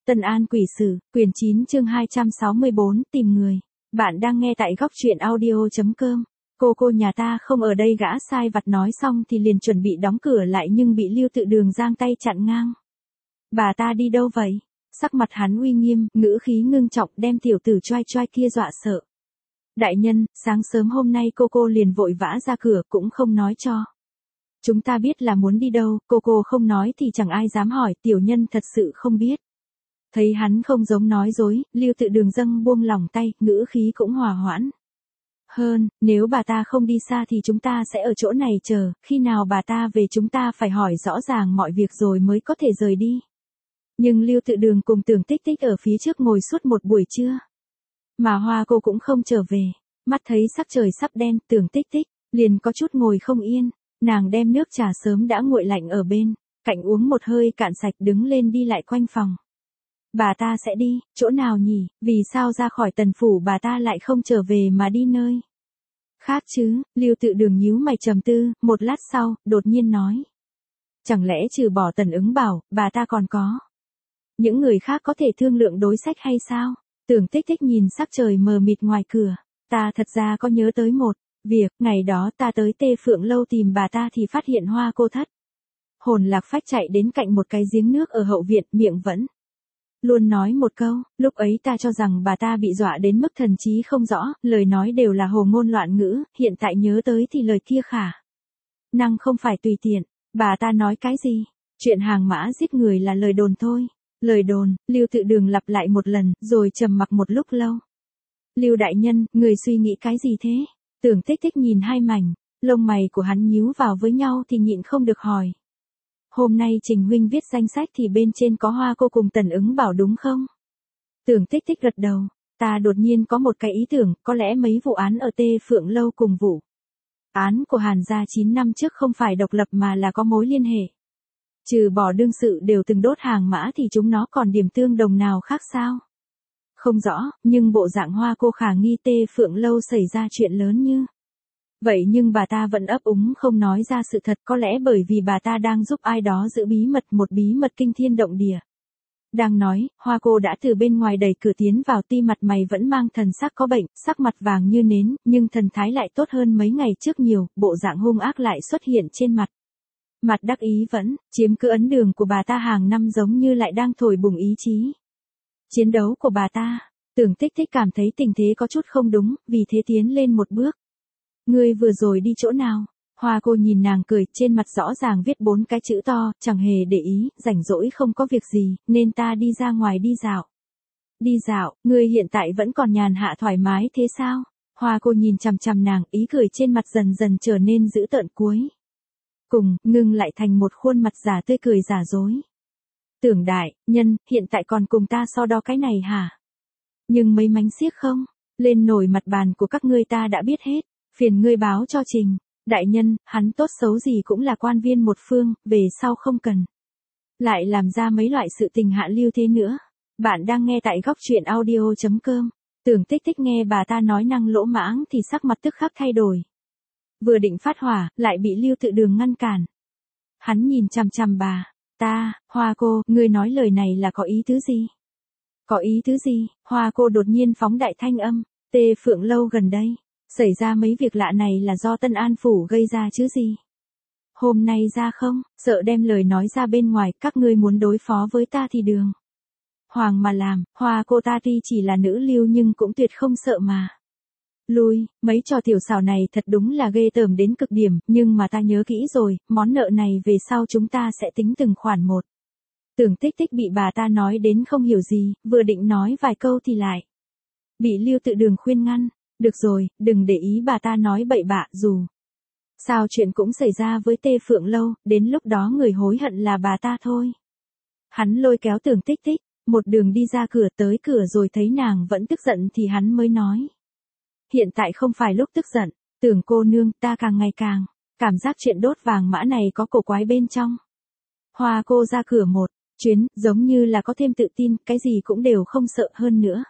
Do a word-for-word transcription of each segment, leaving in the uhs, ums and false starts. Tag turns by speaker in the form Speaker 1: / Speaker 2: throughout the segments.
Speaker 1: Tân An Quỷ Sử, quyển chín chương hai trăm sáu mươi bốn, tìm người. Bạn đang nghe tại góc truyện audio.com. Cô cô nhà ta không ở đây, gã sai vặt nói xong thì liền chuẩn bị đóng cửa lại nhưng bị Lưu Tự Đường giang tay chặn ngang. Bà ta đi đâu vậy? Sắc mặt hắn uy nghiêm, ngữ khí ngưng trọng, đem tiểu tử choai choai kia dọa sợ. Đại nhân, sáng sớm hôm nay cô cô liền vội vã ra cửa cũng không nói cho. Chúng ta biết là muốn đi đâu, cô cô không nói thì chẳng ai dám hỏi, tiểu nhân thật sự không biết. Thấy hắn không giống nói dối, Lưu Tự Đường dâng buông lòng tay, ngữ khí cũng hòa hoãn. Hơn, nếu bà ta không đi xa thì chúng ta sẽ ở chỗ này chờ, khi nào bà ta về chúng ta phải hỏi rõ ràng mọi việc rồi mới có thể rời đi. Nhưng Lưu Tự Đường cùng Tưởng Tích Tích ở phía trước ngồi suốt một buổi trưa. Mà Hoa cô cũng không trở về, mắt thấy sắc trời sắp đen, Tưởng Tích Tích liền có chút ngồi không yên, nàng đem nước trà sớm đã nguội lạnh ở bên cạnh uống một hơi cạn sạch, đứng lên đi lại quanh phòng. Bà ta sẽ đi, chỗ nào nhỉ, vì sao ra khỏi Tần phủ bà ta lại không trở về mà đi nơi khác chứ? Lưu Tự Đường nhíu mày trầm tư, một lát sau, đột nhiên nói. Chẳng lẽ trừ bỏ Tần Ứng Bảo, bà ta còn có những người khác có thể thương lượng đối sách hay sao? Tưởng Tích Tích nhìn sắc trời mờ mịt ngoài cửa, ta thật ra có nhớ tới một việc, ngày đó ta tới Tê Phượng lâu tìm bà ta thì phát hiện Hoa cô thất hồn lạc phách chạy đến cạnh một cái giếng nước ở hậu viện, miệng vẫn luôn nói một câu, lúc ấy ta cho rằng bà ta bị dọa đến mức thần trí không rõ, lời nói đều là hồ ngôn loạn ngữ, hiện tại nhớ tới thì lời kia khả năng không phải tùy tiện. Bà ta nói cái gì? Chuyện hàng mã giết người là lời đồn thôi. Lời đồn, Lưu Tự Đường lặp lại một lần, rồi trầm mặc một lúc lâu. Lưu đại nhân, người suy nghĩ cái gì thế? Tưởng Tích Tích nhìn hai mảnh, lông mày của hắn nhíu vào với nhau thì nhịn không được hỏi. Hôm nay Trình huynh viết danh sách thì bên trên có Hoa cô cùng Tần Ứng Bảo đúng không? Tưởng Tích Tích gật đầu, ta đột nhiên có một cái ý tưởng, có lẽ mấy vụ án ở Tê Phượng lâu cùng vụ án của Hàn gia chín năm trước không phải độc lập mà là có mối liên hệ. Trừ bỏ đương sự đều từng đốt hàng mã thì chúng nó còn điểm tương đồng nào khác sao? Không rõ, nhưng bộ dạng Hoa cô khả nghi Tê Phượng lâu xảy ra chuyện lớn như vậy nhưng bà ta vẫn ấp úng không nói ra sự thật, có lẽ bởi vì bà ta đang giúp ai đó giữ bí mật, một bí mật kinh thiên động địa. Đang nói, Hoa cô đã từ bên ngoài đẩy cửa tiến vào, ti mặt mày vẫn mang thần sắc có bệnh, sắc mặt vàng như nến, nhưng thần thái lại tốt hơn mấy ngày trước nhiều, bộ dạng hung ác lại xuất hiện trên mặt. Mặt đắc ý vẫn chiếm cứ ấn đường của bà ta hàng năm, giống như lại đang thổi bùng ý chí chiến đấu của bà ta. Tưởng Tích Tích cảm thấy tình thế có chút không đúng, vì thế tiến lên một bước. Ngươi vừa rồi đi chỗ nào? Hoa cô nhìn nàng cười, trên mặt rõ ràng viết bốn cái chữ to, chẳng hề để ý, rảnh rỗi không có việc gì, nên ta đi ra ngoài đi dạo. Đi dạo, ngươi hiện tại vẫn còn nhàn hạ thoải mái thế sao? Hoa cô nhìn chằm chằm nàng, ý cười trên mặt dần dần trở nên dữ tợn, cuối cùng, ngưng lại thành một khuôn mặt giả tươi cười giả dối. Tưởng đại nhân, hiện tại còn cùng ta so đo cái này hả? Nhưng mấy mánh xiếc không? Lên nổi mặt bàn của các ngươi ta đã biết hết, phiền ngươi báo cho Trình đại nhân, hắn tốt xấu gì cũng là quan viên một phương, về sau không cần lại làm ra mấy loại sự tình hạ lưu thế nữa. Bạn đang nghe tại góc truyện audio.com. Tưởng Tích Tích nghe bà ta nói năng lỗ mãng thì sắc mặt tức khắc thay đổi. Vừa định phát hỏa, lại bị Lưu Tự Đường ngăn cản. Hắn nhìn chằm chằm bà, ta, Hoa cô, ngươi nói lời này là có ý tứ gì? Có ý tứ gì? Hoa cô đột nhiên phóng đại thanh âm, Tê Phượng lâu gần đây xảy ra mấy việc lạ này là do Tân An phủ gây ra chứ gì? Hôm nay ra không, sợ đem lời nói ra bên ngoài, các ngươi muốn đối phó với ta thì đường hoàng mà làm. Hoa cô ta tuy chỉ là nữ lưu nhưng cũng tuyệt không sợ mà lui, mấy trò tiểu xảo này thật đúng là ghê tởm đến cực điểm, nhưng mà ta nhớ kỹ rồi, món nợ này về sau chúng ta sẽ tính từng khoản một. Tưởng Tích Tích bị bà ta nói đến không hiểu gì, vừa định nói vài câu thì lại bị Lưu Tự Đường khuyên ngăn. Được rồi, đừng để ý bà ta nói bậy bạ, dù sao chuyện cũng xảy ra với Tê Phượng lâu, đến lúc đó người hối hận là bà ta thôi. Hắn lôi kéo Tưởng Tích Tích, một đường đi ra cửa, tới cửa rồi thấy nàng vẫn tức giận thì hắn mới nói. Hiện tại không phải lúc tức giận, Tưởng cô nương, ta càng ngày càng cảm giác chuyện đốt vàng mã này có cổ quái bên trong. Hoa cô ra cửa một chuyến, giống như là có thêm tự tin, cái gì cũng đều không sợ hơn nữa.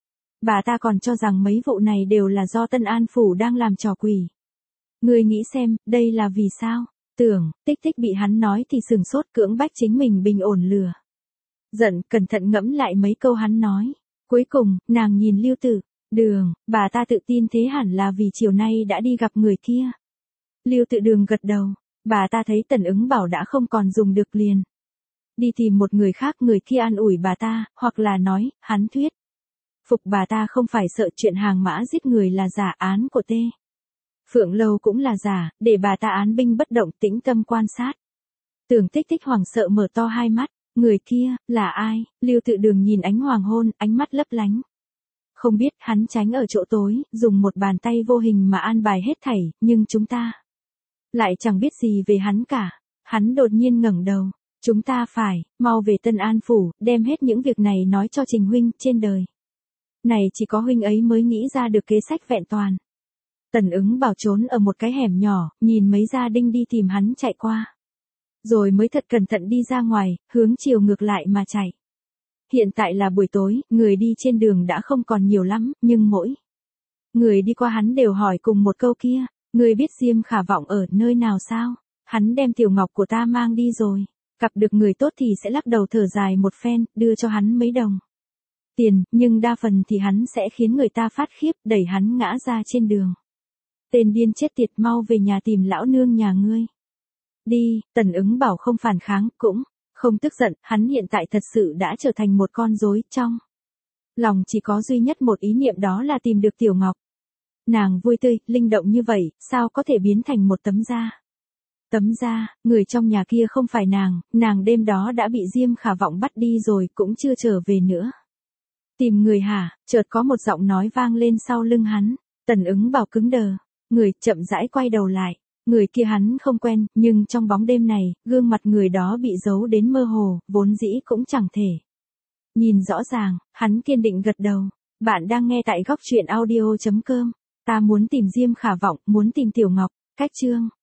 Speaker 1: Bà ta còn cho rằng mấy vụ này đều là do Tân An phủ đang làm trò quỷ. Ngươi nghĩ xem, đây là vì sao? Tưởng Tích Tích bị hắn nói thì sừng sốt, cưỡng bách chính mình bình ổn lửa Giận, cẩn thận ngẫm lại mấy câu hắn nói. Cuối cùng, nàng nhìn Lưu Tự Đường, bà ta tự tin thế hẳn là vì chiều nay đã đi gặp người kia. Lưu Tự Đường gật đầu, bà ta thấy Tần Ứng Bảo đã không còn dùng được liền. Đi tìm một người khác, người kia an ủi bà ta, hoặc là nói, hắn thuyết phục bà ta không phải sợ chuyện hàng mã giết người là giả, án của Tê Phượng Lâu cũng là giả, để bà ta án binh bất động tĩnh tâm quan sát. Tưởng Tích Tích hoảng sợ mở to hai mắt, người kia, là ai? Lưu Tự Đường nhìn ánh hoàng hôn, ánh mắt lấp lánh. Không biết, hắn tránh ở chỗ tối, dùng một bàn tay vô hình mà an bài hết thảy, nhưng chúng ta lại chẳng biết gì về hắn cả. Hắn đột nhiên ngẩng đầu. Chúng ta phải, mau về Tân An Phủ, đem hết những việc này nói cho Trình huynh, trên đời này chỉ có huynh ấy mới nghĩ ra được kế sách vẹn toàn. Tần Ứng Bảo trốn ở một cái hẻm nhỏ, nhìn mấy gia đinh đi tìm hắn chạy qua. Rồi mới thật cẩn thận đi ra ngoài, hướng chiều ngược lại mà chạy. Hiện tại là buổi tối, người đi trên đường đã không còn nhiều lắm, nhưng mỗi người đi qua hắn đều hỏi cùng một câu kia, người biết Diêm Khả Vọng ở nơi nào sao? Hắn đem Tiểu Ngọc của ta mang đi rồi. Gặp được người tốt thì sẽ lắc đầu thở dài một phen, đưa cho hắn mấy đồng tiền, nhưng đa phần thì hắn sẽ khiến người ta phát khiếp, đẩy hắn ngã ra trên đường. Tên điên chết tiệt, mau về nhà tìm lão nương nhà ngươi. Đi, Tần Ứng Bảo không phản kháng, cũng không tức giận, hắn hiện tại thật sự đã trở thành một con rối, trong lòng chỉ có duy nhất một ý niệm, đó là tìm được Tiểu Ngọc. Nàng vui tươi, linh động như vậy, sao có thể biến thành một tấm da? Tấm da, người trong nhà kia không phải nàng, nàng đêm đó đã bị Diêm Khả Vọng bắt đi rồi, cũng chưa trở về nữa. Tìm người hả? Chợt có một giọng nói vang lên sau lưng hắn. Tần Ứng Bảo cứng đờ, người chậm rãi quay đầu lại. Người kia hắn không quen, nhưng trong bóng đêm này, gương mặt người đó bị giấu đến mơ hồ, vốn dĩ cũng chẳng thể nhìn rõ ràng. Hắn kiên định gật đầu. Bạn đang nghe tại góc truyện audio chấm com. Ta muốn tìm Diêm Khả Vọng, muốn tìm Tiểu Ngọc. Cách chương